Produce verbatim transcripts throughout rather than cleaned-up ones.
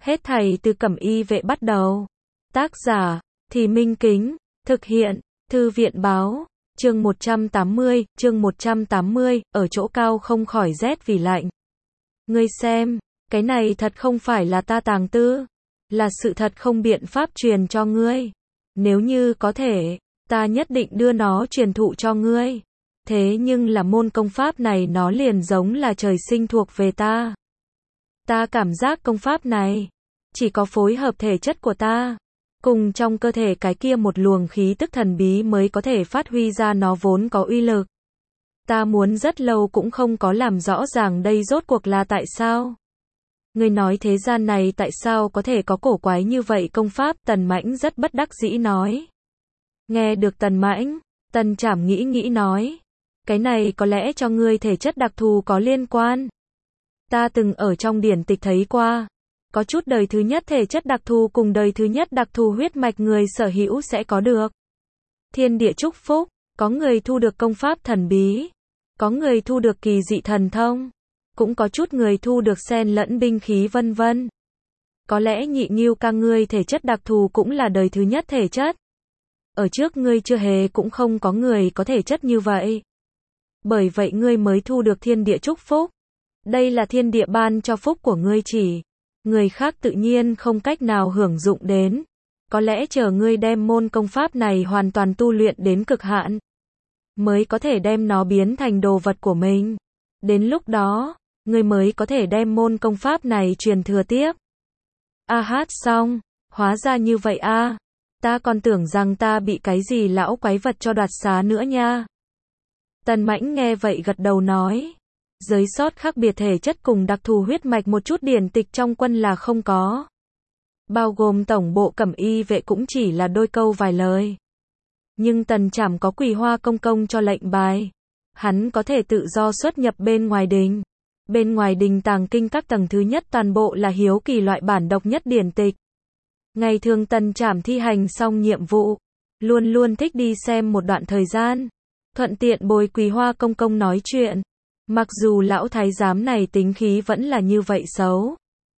Hết thảy từ Cẩm Y Vệ bắt đầu. Tác giả, Thì Minh Kính, thực hiện, Thư viện báo, chương một trăm tám mươi, chương một trăm tám mươi, ở chỗ cao không khỏi rét vì lạnh. Ngươi xem, cái này thật không phải là ta tàng tư, là sự thật không biện pháp truyền cho ngươi. Nếu như có thể, ta nhất định đưa nó truyền thụ cho ngươi. Thế nhưng là môn công pháp này nó liền giống là trời sinh thuộc về ta. Ta cảm giác công pháp này, chỉ có phối hợp thể chất của ta, cùng trong cơ thể cái kia một luồng khí tức thần bí mới có thể phát huy ra nó vốn có uy lực. Ta muốn rất lâu cũng không có làm rõ ràng đây rốt cuộc là tại sao. Ngươi nói thế gian này tại sao có thể có cổ quái như vậy công pháp, Tần Mãnh rất bất đắc dĩ nói. Nghe được Tần Mãnh, Tần Trảm nghĩ nghĩ nói, cái này có lẽ cho ngươi thể chất đặc thù có liên quan. Ta từng ở trong điển tịch thấy qua, có chút đời thứ nhất thể chất đặc thù cùng đời thứ nhất đặc thù huyết mạch người sở hữu sẽ có được thiên địa chúc phúc, có người thu được công pháp thần bí, có người thu được kỳ dị thần thông, cũng có chút người thu được xen lẫn binh khí vân vân. Có lẽ Nhị Ngưu ca ngươi thể chất đặc thù cũng là đời thứ nhất thể chất. Ở trước ngươi chưa hề cũng không có người có thể chất như vậy. Bởi vậy ngươi mới thu được thiên địa chúc phúc. Đây là thiên địa ban cho phúc của ngươi chỉ. Người khác tự nhiên không cách nào hưởng dụng đến. Có lẽ chờ ngươi đem môn công pháp này hoàn toàn tu luyện đến cực hạn, mới có thể đem nó biến thành đồ vật của mình. Đến lúc đó, ngươi mới có thể đem môn công pháp này truyền thừa tiếp. A hát xong, hóa ra như vậy a. À. Ta còn tưởng rằng ta bị cái gì lão quái vật cho đoạt xá nữa nha. Tần Mãnh nghe vậy gật đầu nói. Giới sót khác biệt thể chất cùng đặc thù huyết mạch một chút điển tịch trong quân là không có. Bao gồm tổng bộ Cẩm Y Vệ cũng chỉ là đôi câu vài lời. Nhưng Tần Trảm có Quỳ Hoa công công cho lệnh bài. Hắn có thể tự do xuất nhập bên ngoài đình. Bên ngoài đình tàng kinh các tầng thứ nhất toàn bộ là hiếu kỳ loại bản độc nhất điển tịch. Ngày thường Tần Trảm thi hành xong nhiệm vụ, luôn luôn thích đi xem một đoạn thời gian, thuận tiện bồi Quỳ Hoa công công nói chuyện. Mặc dù lão thái giám này tính khí vẫn là như vậy xấu,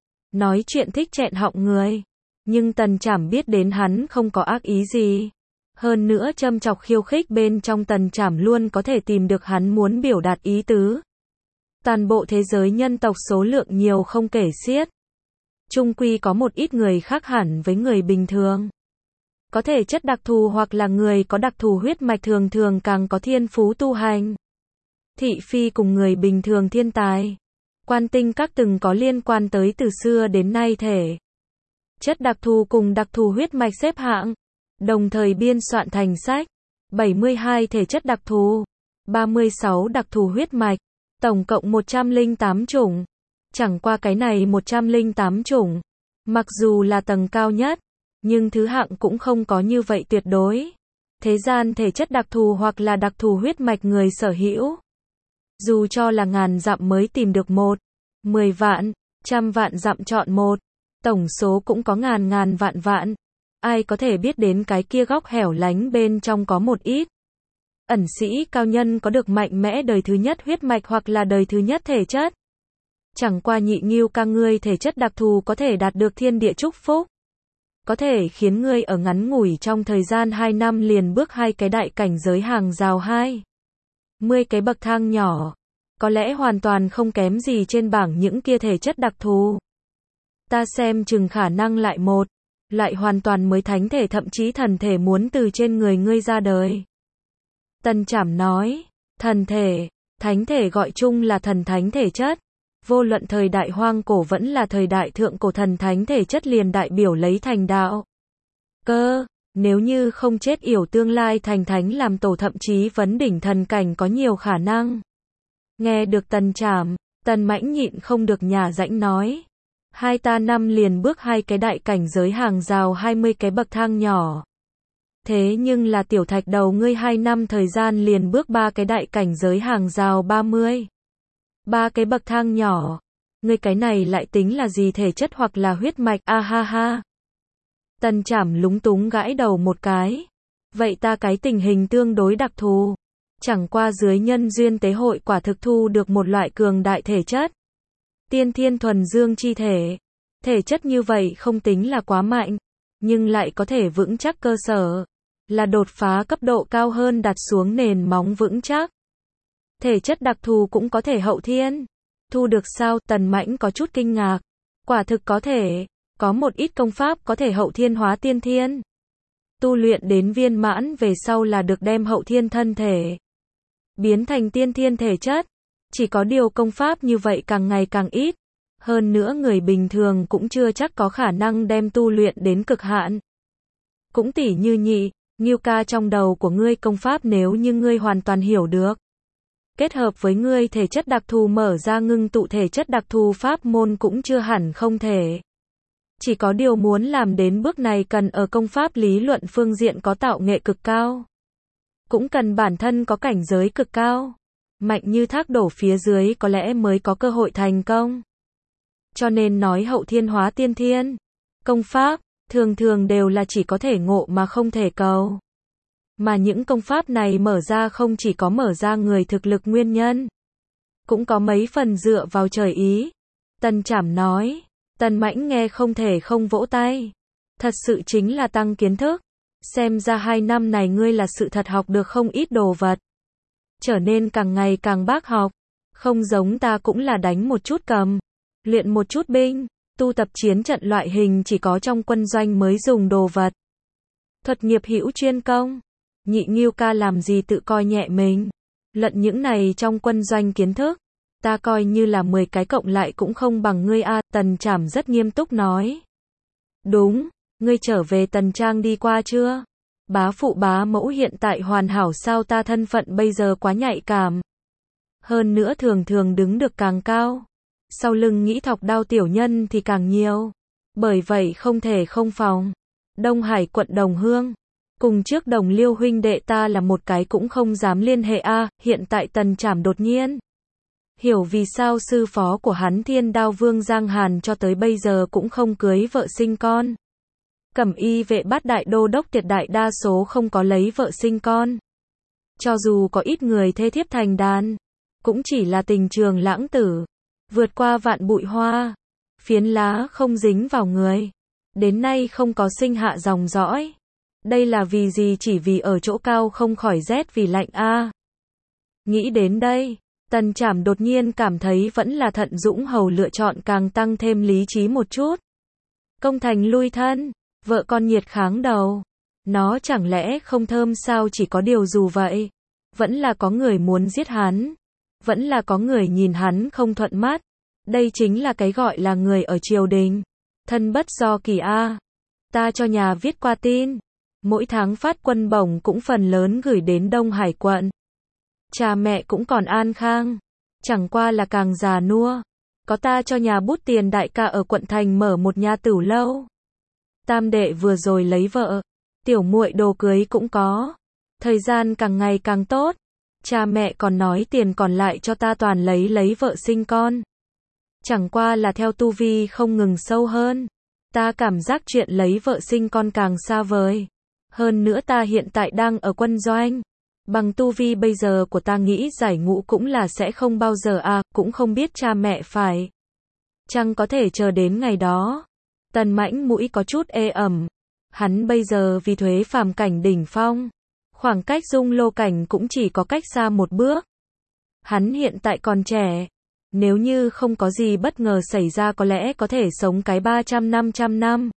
nói chuyện thích chẹn họng người, nhưng Tần Trảm biết đến hắn không có ác ý gì. Hơn nữa châm chọc khiêu khích bên trong Tần Trảm luôn có thể tìm được hắn muốn biểu đạt ý tứ. Toàn bộ thế giới nhân tộc số lượng nhiều không kể xiết. Chung quy có một ít người khác hẳn với người bình thường. Có thể chất đặc thù hoặc là người có đặc thù huyết mạch thường thường càng có thiên phú tu hành. Thị phi cùng người bình thường thiên tài. Quan tinh các từng có liên quan tới từ xưa đến nay thể chất đặc thù cùng đặc thù huyết mạch xếp hạng. Đồng thời biên soạn thành sách. bảy mươi hai thể chất đặc thù. ba mươi sáu đặc thù huyết mạch. Tổng cộng một trăm lẻ tám chủng. Chẳng qua cái này một trăm lẻ tám chủng. Mặc dù là tầng cao nhất, nhưng thứ hạng cũng không có như vậy tuyệt đối. Thế gian thể chất đặc thù hoặc là đặc thù huyết mạch người sở hữu. Dù cho là ngàn dặm mới tìm được một, mười vạn, trăm vạn dặm chọn một, tổng số cũng có ngàn ngàn vạn vạn. Ai có thể biết đến cái kia góc hẻo lánh bên trong có một ít ẩn sĩ cao nhân có được mạnh mẽ đời thứ nhất huyết mạch hoặc là đời thứ nhất thể chất. Chẳng qua Nhị Ngưu ca ngươi thể chất đặc thù có thể đạt được thiên địa chúc phúc. Có thể khiến ngươi ở ngắn ngủi trong thời gian hai năm liền bước hai cái đại cảnh giới hàng rào hai mươi cái bậc thang nhỏ. Có lẽ hoàn toàn không kém gì trên bảng những kia thể chất đặc thù. Ta xem chừng khả năng lại một loại hoàn toàn mới thánh thể thậm chí thần thể muốn từ trên người ngươi ra đời. Tần Trảm nói, thần thể, thánh thể gọi chung là thần thánh thể chất. Vô luận thời đại hoang cổ vẫn là thời đại thượng cổ, thần thánh thể chất liền đại biểu lấy thành đạo. Cơ, nếu như không chết yểu tương lai thành thánh làm tổ thậm chí vấn đỉnh thần cảnh có nhiều khả năng. Nghe được Tần Trảm, Tần Mãnh nhịn không được nhả rãnh nói. Hai ta năm liền bước hai cái đại cảnh giới hàng rào hai mươi cái bậc thang nhỏ. Thế nhưng là tiểu thạch đầu ngươi hai năm thời gian liền bước ba cái đại cảnh giới hàng rào ba mươi. Ba cái bậc thang nhỏ. Ngươi cái này lại tính là gì thể chất hoặc là huyết mạch, a ha ha. Tần Trảm lúng túng gãi đầu một cái. Vậy ta cái tình hình tương đối đặc thù. Chẳng qua dưới nhân duyên tế hội quả thực thu được một loại cường đại thể chất. Tiên thiên thuần dương chi thể. Thể chất như vậy không tính là quá mạnh, nhưng lại có thể vững chắc cơ sở, là đột phá cấp độ cao hơn đặt xuống nền móng vững chắc. Thể chất đặc thù cũng có thể hậu thiên. Thu được sao? Tần Mãnh có chút kinh ngạc. Quả thực có thể, có một ít công pháp có thể hậu thiên hóa tiên thiên. Tu luyện đến viên mãn về sau là được đem hậu thiên thân thể biến thành tiên thiên thể chất. Chỉ có điều công pháp như vậy càng ngày càng ít. Hơn nữa người bình thường cũng chưa chắc có khả năng đem tu luyện đến cực hạn. Cũng tỉ như nhị, Ngưu ca trong đầu của ngươi công pháp nếu như ngươi hoàn toàn hiểu được. Kết hợp với ngươi thể chất đặc thù mở ra ngưng tụ thể chất đặc thù pháp môn cũng chưa hẳn không thể. Chỉ có điều muốn làm đến bước này cần ở công pháp lý luận phương diện có tạo nghệ cực cao. Cũng cần bản thân có cảnh giới cực cao. Mạnh như thác đổ phía dưới có lẽ mới có cơ hội thành công. Cho nên nói hậu thiên hóa tiên thiên. Công pháp, thường thường đều là chỉ có thể ngộ mà không thể cầu. Mà những công pháp này mở ra không chỉ có mở ra người thực lực nguyên nhân. Cũng có mấy phần dựa vào trời ý. Tần Trảm nói. Tần Mãnh nghe không thể không vỗ tay. Thật sự chính là tăng kiến thức. Xem ra hai năm này ngươi là sự thật học được không ít đồ vật. Trở nên càng ngày càng bác học. Không giống ta cũng là đánh một chút cầm. Luyện một chút binh. Tu tập chiến trận loại hình chỉ có trong quân doanh mới dùng đồ vật. Thuật nghiệp hữu chuyên công. Nhị Ngưu ca làm gì tự coi nhẹ mình. Lận những này trong quân doanh kiến thức. Ta coi như là mười cái cộng lại cũng không bằng ngươi a. Tần Trảm rất nghiêm túc nói. Đúng, ngươi trở về Tần Trang đi qua chưa? Bá phụ bá mẫu hiện tại hoàn hảo sao? Ta thân phận bây giờ quá nhạy cảm. Hơn nữa thường thường đứng được càng cao. Sau lưng nghĩ thọc đao tiểu nhân thì càng nhiều. Bởi vậy không thể không phòng. Đông Hải quận Đồng Hương. Cùng trước Đồng Liêu huynh đệ ta là một cái cũng không dám liên hệ a. Hiện tại Tần Trảm đột nhiên hiểu vì sao sư phó của hắn Thiên Đao Vương Giang Hàn cho tới bây giờ cũng không cưới vợ sinh con. Cẩm y vệ bát đại đô đốc tuyệt đại đa số không có lấy vợ sinh con. Cho dù có ít người thê thiếp thành đàn, cũng chỉ là tình trường lãng tử. Vượt qua vạn bụi hoa, phiến lá không dính vào người. Đến nay không có sinh hạ dòng dõi. Đây là vì gì? Chỉ vì ở chỗ cao không khỏi rét vì lạnh a. Nghĩ đến đây, Tần Trảm đột nhiên cảm thấy vẫn là Thận Dũng Hầu lựa chọn càng tăng thêm lý trí một chút. Công thành lui thân, vợ con nhiệt kháng đầu. Nó chẳng lẽ không thơm sao? Chỉ có điều dù vậy, vẫn là có người muốn giết hắn. Vẫn là có người nhìn hắn không thuận mắt. Đây chính là cái gọi là người ở triều đình. Thân bất do kỳ a. Ta cho nhà viết qua tin. Mỗi tháng phát quân bổng cũng phần lớn gửi đến Đông Hải quận. Cha mẹ cũng còn an khang. Chẳng qua là càng già nua. Có ta cho nhà bút tiền đại ca ở quận thành mở một nhà tửu lâu. Tam đệ vừa rồi lấy vợ. Tiểu muội đồ cưới cũng có. Thời gian càng ngày càng tốt. Cha mẹ còn nói tiền còn lại cho ta toàn lấy lấy vợ sinh con. Chẳng qua là theo tu vi không ngừng sâu hơn. Ta cảm giác chuyện lấy vợ sinh con càng xa vời. Hơn nữa ta hiện tại đang ở quân doanh. Bằng tu vi bây giờ của ta nghĩ giải ngũ cũng là sẽ không bao giờ à, cũng không biết cha mẹ phải chăng có thể chờ đến ngày đó. Tần Mãnh mũi có chút ê ẩm. Hắn bây giờ vì thuế phàm cảnh đỉnh phong. Khoảng cách dung lô cảnh cũng chỉ có cách xa một bước. Hắn hiện tại còn trẻ. Nếu như không có gì bất ngờ xảy ra có lẽ có thể sống cái ba trăm năm trăm năm.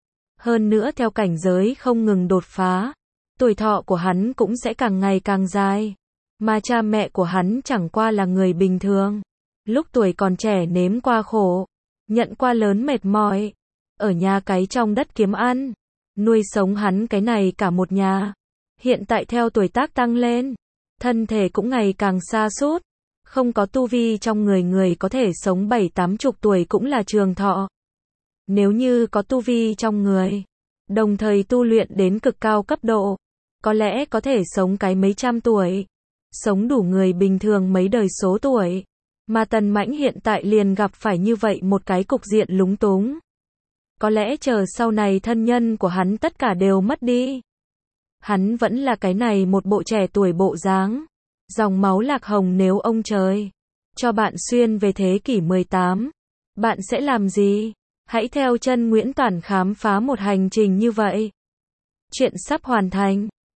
Hơn nữa theo cảnh giới không ngừng đột phá. Tuổi thọ của hắn cũng sẽ càng ngày càng dài. Mà cha mẹ của hắn chẳng qua là người bình thường. Lúc tuổi còn trẻ nếm qua khổ. Nhận qua lớn mệt mỏi. Ở nhà cái trong đất kiếm ăn. Nuôi sống hắn cái này cả một nhà. Hiện tại theo tuổi tác tăng lên. Thân thể cũng ngày càng sa sút. Không có tu vi trong người người có thể sống bảy tám chục tuổi cũng là trường thọ. Nếu như có tu vi trong người. Đồng thời tu luyện đến cực cao cấp độ. Có lẽ có thể sống cái mấy trăm tuổi. Sống đủ người bình thường mấy đời số tuổi. Mà Tần Mãnh hiện tại liền gặp phải như vậy một cái cục diện lúng túng. Có lẽ chờ sau này thân nhân của hắn tất cả đều mất đi. Hắn vẫn là cái này một bộ trẻ tuổi bộ dáng. Dòng máu lạc hồng nếu ông trời cho bạn xuyên về thế kỷ mười tám. Bạn sẽ làm gì? Hãy theo chân Nguyễn Toản khám phá một hành trình như vậy. Chuyện sắp hoàn thành.